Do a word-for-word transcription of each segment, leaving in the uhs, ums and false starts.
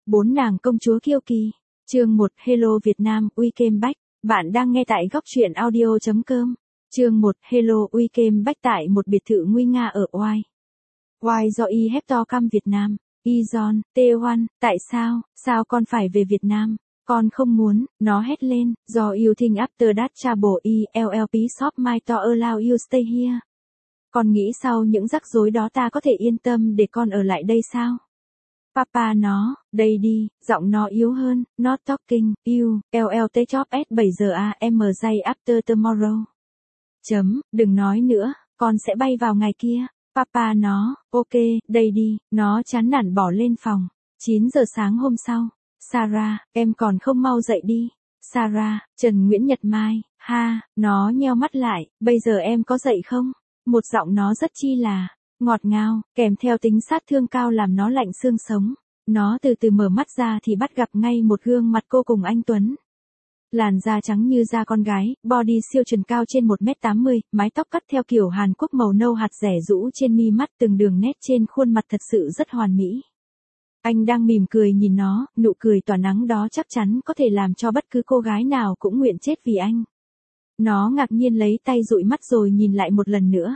Bốn nàng công chúa kiêu kỳ. Chương một Hello Việt Nam, We Came Back. Bạn đang nghe tại góc truyện audio chấm com. Chương một Hello We Came Back tại một biệt thự nguy nga ở Oai. Oai do Y Hector Cam Việt Nam. Y John, T một, tại sao, sao con phải về Việt Nam? Con không muốn, nó hét lên, do you think after that trouble E L L P shop my to allow you stay here. Con nghĩ sau những rắc rối đó ta có thể yên tâm để con ở lại đây sao? Papa nó, đây đi, giọng nó yếu hơn, not talking, you, L L T chop s bảy giờ a m day after tomorrow. Chấm, đừng nói nữa, con sẽ bay vào ngày kia. Papa nó, ok, đây đi, nó chán nản bỏ lên phòng. chín giờ sáng hôm sau. Sarah, em còn không mau dậy đi. Sarah, Trần Nguyễn Nhật Mai, ha, nó nheo mắt lại, bây giờ em có dậy không? Một giọng nó rất chi là ngọt ngào, kèm theo tính sát thương cao làm nó lạnh xương sống. Nó từ từ mở mắt ra thì bắt gặp ngay một gương mặt cô cùng anh Tuấn. Làn da trắng như da con gái, body siêu trần cao trên một mét tám mươi, mái tóc cắt theo kiểu Hàn Quốc màu nâu hạt rẻ rũ trên mi mắt, từng đường nét trên khuôn mặt thật sự rất hoàn mỹ. Anh đang mỉm cười nhìn nó, nụ cười tỏa nắng đó chắc chắn có thể làm cho bất cứ cô gái nào cũng nguyện chết vì anh. Nó ngạc nhiên lấy tay dụi mắt rồi nhìn lại một lần nữa.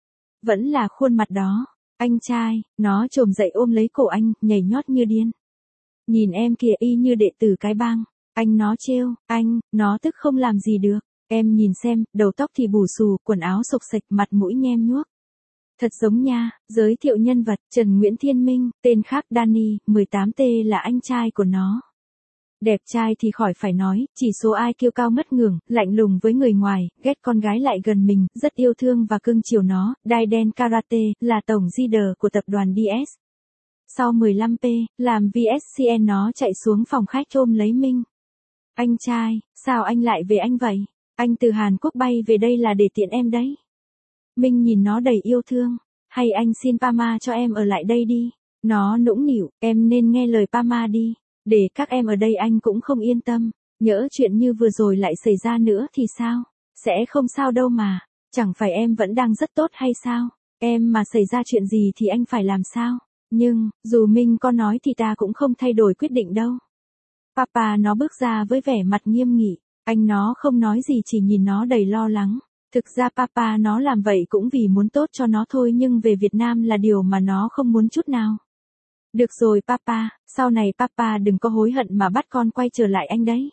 Vẫn là khuôn mặt đó. Anh trai, nó chồm dậy ôm lấy cổ anh, nhảy nhót như điên. Nhìn em kìa, y như đệ tử cái bang. Anh nó trêu, anh, nó tức không làm gì được. Em nhìn xem, đầu tóc thì bù xù, quần áo xộc xệch, mặt mũi nhem nhuốc. Thật giống nha. Giới thiệu nhân vật, Trần Nguyễn Thiên Minh, tên khác Danny, mười tám T là anh trai của nó. Đẹp trai thì khỏi phải nói, chỉ số I Q cao ngất ngưởng, lạnh lùng với người ngoài, ghét con gái lại gần mình, rất yêu thương và cưng chiều nó. Daiden Karate, là tổng leader của tập đoàn đê ét. Sau mười lăm P, làm vê ét xê en nó chạy xuống phòng khách ôm lấy Minh. Anh trai, sao anh lại về anh vậy? Anh từ Hàn Quốc bay về đây là để tiện em đấy. Minh nhìn nó đầy yêu thương. Hay anh xin Pama cho em ở lại đây đi. Nó nũng nịu, em nên nghe lời Pama đi. Để các em ở đây anh cũng không yên tâm. Nhỡ chuyện như vừa rồi lại xảy ra nữa thì sao? Sẽ không sao đâu mà. Chẳng phải em vẫn đang rất tốt hay sao? Em mà xảy ra chuyện gì thì anh phải làm sao? Nhưng, dù Minh có nói thì ta cũng không thay đổi quyết định đâu. Papa nó bước ra với vẻ mặt nghiêm nghị. Anh nó không nói gì chỉ nhìn nó đầy lo lắng. Thực ra Papa nó làm vậy cũng vì muốn tốt cho nó thôi, nhưng về Việt Nam là điều mà nó không muốn chút nào. Được rồi Papa, sau này Papa đừng có hối hận mà bắt con quay trở lại anh đấy.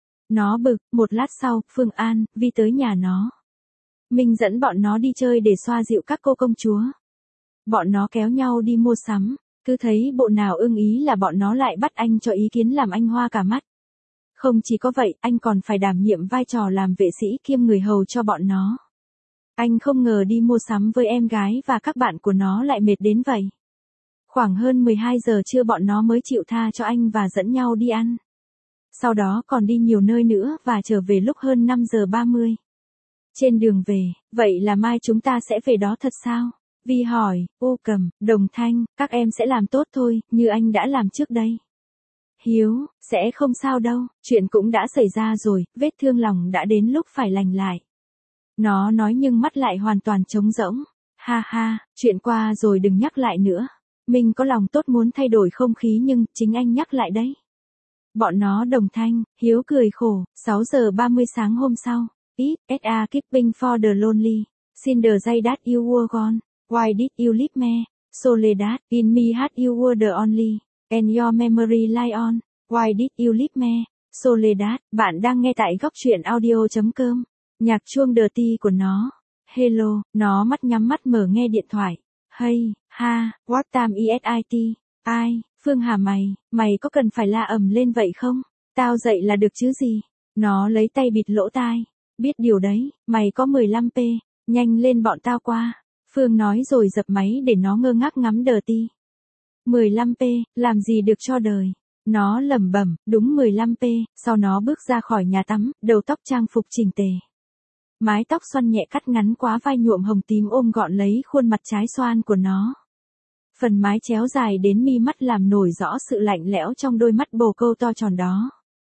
Nó bực. Một lát sau, Phương An, Vi tới nhà nó. Minh dẫn bọn nó đi chơi để xoa dịu các cô công chúa. Bọn nó kéo nhau đi mua sắm, cứ thấy bộ nào ưng ý là bọn nó lại bắt anh cho ý kiến làm anh hoa cả mắt. Không chỉ có vậy, anh còn phải đảm nhiệm vai trò làm vệ sĩ kiêm người hầu cho bọn nó. Anh không ngờ đi mua sắm với em gái và các bạn của nó lại mệt đến vậy. Khoảng hơn mười hai giờ trưa bọn nó mới chịu tha cho anh và dẫn nhau đi ăn. Sau đó còn đi nhiều nơi nữa và trở về lúc hơn năm giờ ba mươi. Trên đường về, vậy là mai chúng ta sẽ về đó thật sao? Vi hỏi, ô Cầm, Đồng Thanh, các em sẽ làm tốt thôi, như anh đã làm trước đây. Hiếu, sẽ không sao đâu, chuyện cũng đã xảy ra rồi, vết thương lòng đã đến lúc phải lành lại. Nó nói nhưng mắt lại hoàn toàn trống rỗng. Ha ha, chuyện qua rồi đừng nhắc lại nữa. Mình có lòng tốt muốn thay đổi không khí nhưng chính anh nhắc lại đấy. Bọn nó Đồng Thanh, Hiếu cười khổ. Sáu giờ ba mươi sáng hôm sau. It, S A keeping for the lonely. Xin the day that you were gone. Why did you leave me? Soledad, in me had you were the only. And your memory lie on. Why did you leave me? Soledad. Bạn đang nghe tại góc truyện audio chấm com. Nhạc chuông dirty của nó. Hello, nó mắt nhắm mắt mở nghe điện thoại. Hey, ha, what time is it? Ai, Phương hả mày, mày có cần phải la ầm lên vậy không? Tao dậy là được chứ gì? Nó lấy tay bịt lỗ tai. Biết điều đấy, mày có mười lăm P, nhanh lên bọn tao qua. Phương nói rồi dập máy để nó ngơ ngác ngắm dirty. mười lăm P, làm gì được cho đời. Nó lẩm bẩm, đúng mười lăm P, sau nó bước ra khỏi nhà tắm, đầu tóc trang phục chỉnh tề. Mái tóc xoăn nhẹ cắt ngắn quá vai nhuộm hồng tím ôm gọn lấy khuôn mặt trái xoan của nó. Phần mái chéo dài đến mi mắt làm nổi rõ sự lạnh lẽo trong đôi mắt bồ câu to tròn đó.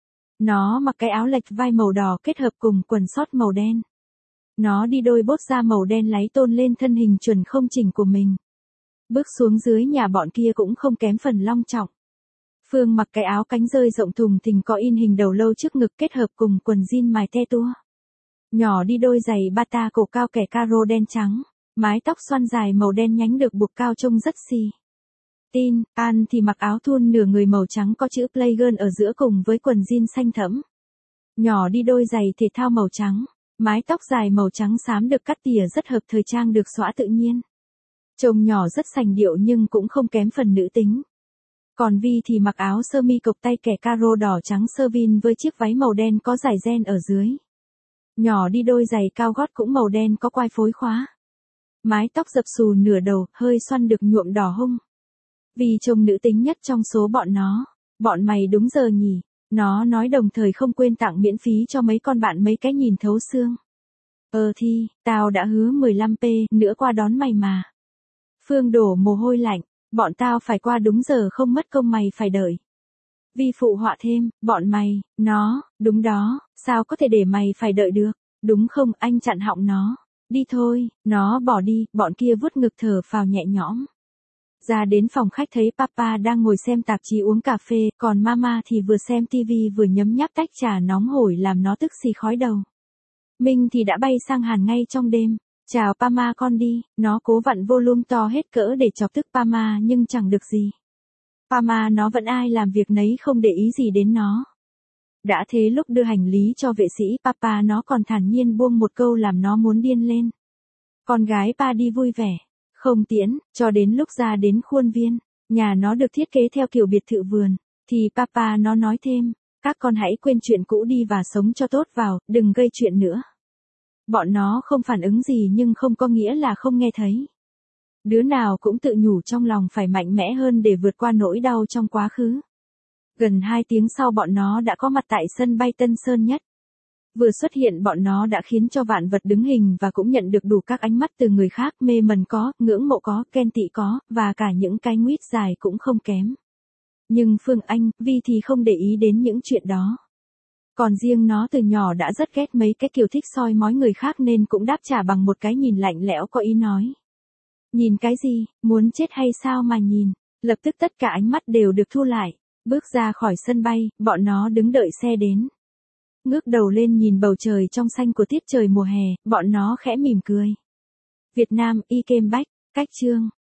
Nó mặc cái áo lệch vai màu đỏ kết hợp cùng quần sót màu đen. Nó đi đôi bốt da màu đen láy tôn lên thân hình chuẩn không chỉnh của mình. Bước xuống dưới nhà bọn kia cũng không kém phần long trọng. Phương mặc cái áo cánh rơi rộng thùng thình có in hình đầu lâu trước ngực kết hợp cùng quần jean mài te tua. Nhỏ đi đôi giày bata cổ cao kẻ caro đen trắng, mái tóc xoăn dài màu đen nhánh được buộc cao trông rất xì. Tin, An thì mặc áo thun nửa người màu trắng có chữ Playgirl ở giữa cùng với quần jean xanh thẫm. Nhỏ đi đôi giày thể thao màu trắng, mái tóc dài màu trắng xám được cắt tỉa rất hợp thời trang được xõa tự nhiên. Trông nhỏ rất sành điệu nhưng cũng không kém phần nữ tính. Còn Vi thì mặc áo sơ mi cộc tay kẻ caro đỏ trắng sơ vin với chiếc váy màu đen có dải ren ở dưới. Nhỏ đi đôi giày cao gót cũng màu đen có quai phối khóa. Mái tóc dập xù nửa đầu, hơi xoăn được nhuộm đỏ hung. Vì trông nữ tính nhất trong số bọn nó. Bọn mày đúng giờ nhỉ. Nó nói đồng thời không quên tặng miễn phí cho mấy con bạn mấy cái nhìn thấu xương. Ờ thì, tao đã hứa mười lăm p nữa qua đón mày mà. Phương đổ mồ hôi lạnh. Bọn tao phải qua đúng giờ không mất công mày phải đợi. Vi phụ họa thêm, bọn mày, nó, đúng đó, sao có thể để mày phải đợi được, đúng không anh chặn họng nó. Đi thôi, nó bỏ đi, bọn kia vuốt ngực thở phào nhẹ nhõm. Ra đến phòng khách thấy papa đang ngồi xem tạp chí uống cà phê, còn mama thì vừa xem tivi vừa nhấm nháp tách trà nóng hổi làm nó tức xì khói đầu. Minh thì đã bay sang Hàn ngay trong đêm. Chào Pama con đi, nó cố vặn volume to hết cỡ để chọc tức Pama nhưng chẳng được gì. Pama nó vẫn ai làm việc nấy không để ý gì đến nó. Đã thế lúc đưa hành lý cho vệ sĩ papa nó còn thản nhiên buông một câu làm nó muốn điên lên. Con gái pa đi vui vẻ, không tiễn, cho đến lúc ra đến khuôn viên, nhà nó được thiết kế theo kiểu biệt thự vườn, thì papa nó nói thêm, các con hãy quên chuyện cũ đi và sống cho tốt vào, đừng gây chuyện nữa. Bọn nó không phản ứng gì nhưng không có nghĩa là không nghe thấy. Đứa nào cũng tự nhủ trong lòng phải mạnh mẽ hơn để vượt qua nỗi đau trong quá khứ. Gần hai tiếng sau bọn nó đã có mặt tại sân bay Tân Sơn Nhất. Vừa xuất hiện bọn nó đã khiến cho vạn vật đứng hình và cũng nhận được đủ các ánh mắt từ người khác, mê mẩn có, ngưỡng mộ có, ghen tị có, và cả những cái nguyết dài cũng không kém. Nhưng Phương Anh, Vi thì không để ý đến những chuyện đó. Còn riêng nó từ nhỏ đã rất ghét mấy cái kiểu thích soi mói người khác nên cũng đáp trả bằng một cái nhìn lạnh lẽo có ý nói. Nhìn cái gì, muốn chết hay sao mà nhìn, lập tức tất cả ánh mắt đều được thu lại, bước ra khỏi sân bay, bọn nó đứng đợi xe đến. Ngước đầu lên nhìn bầu trời trong xanh của tiết trời mùa hè, bọn nó khẽ mỉm cười. Việt Nam, y kem bách, cách chương.